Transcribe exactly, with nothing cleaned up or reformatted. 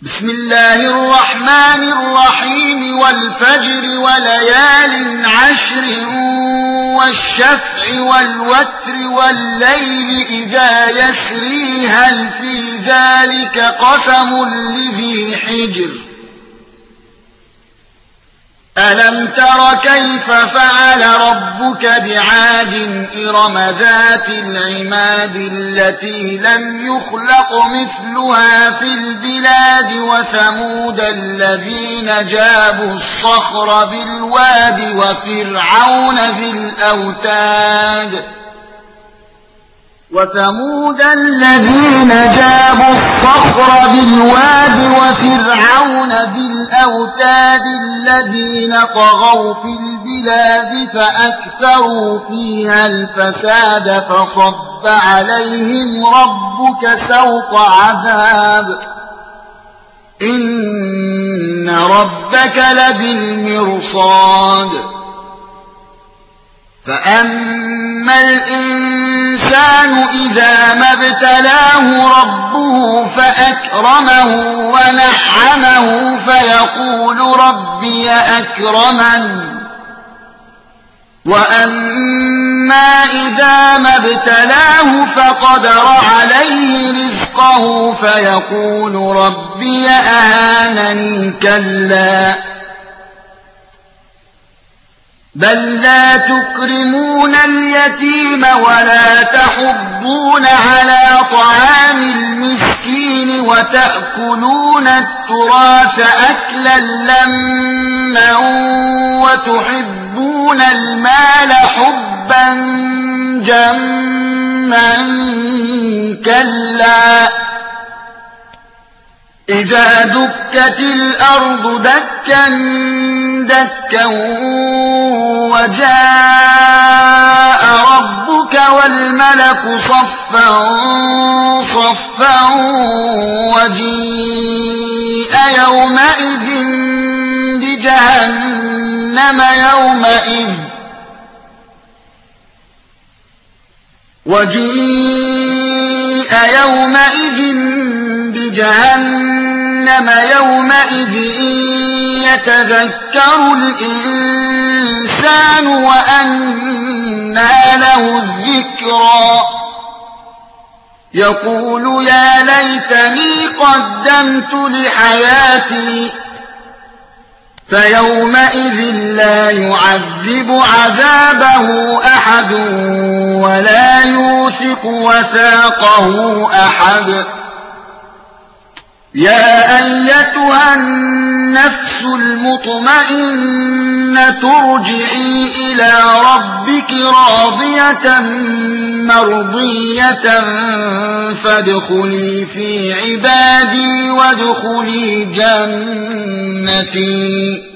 بسم الله الرحمن الرحيم والفجر وليال عشر والشفع والوتر والليل إذا يسري هل في ذلك قسم لذي حجر ألم تر كيف فعل ربك بعاد إرم ذات العماد التي لم يخلق مثلها في البلاد وثمود الذين جابوا الصخر بالواد وفرعون ذي الأوتاد وثمود الذين جابوا الصخر بالواد وفرعون ذي الأوتاد الذين طغوا في البلاد فأكثروا فيها الفساد فصب عليهم ربك سوط عذاب إن ربك لبالمرصاد فأما الإنسان إذا ما ابتلاه ربه فأكرمه ونعمه فيقول ربي أكرمن وأما إذا ما ابتلاه فقدر عليه رزقه فيقول ربي أهانني كلا بل لا تكرمون اليتيم ولا تحضون على طعام المسكين وتأكلون التراث أكلا لما وتحبون المال حبا جما كلا إذا دكت الأرض دكا دكا وجاء ربك والملك صفا صفا وجيء يومئذ بجهنم يومئذ وجيء يومئذ بجهنم يومئذ يتذكر الإنسان وأنى له الذكرى يقول يا ليتني قدمت لحياتي فيومئذ لا يعذب عذابه أحد ولا يوثق وثاقه أحد يا أيتها النفس المطمئنة ارجعي إلى ربك راضية مرضية فادخلي في عبادي وادخلي جنتي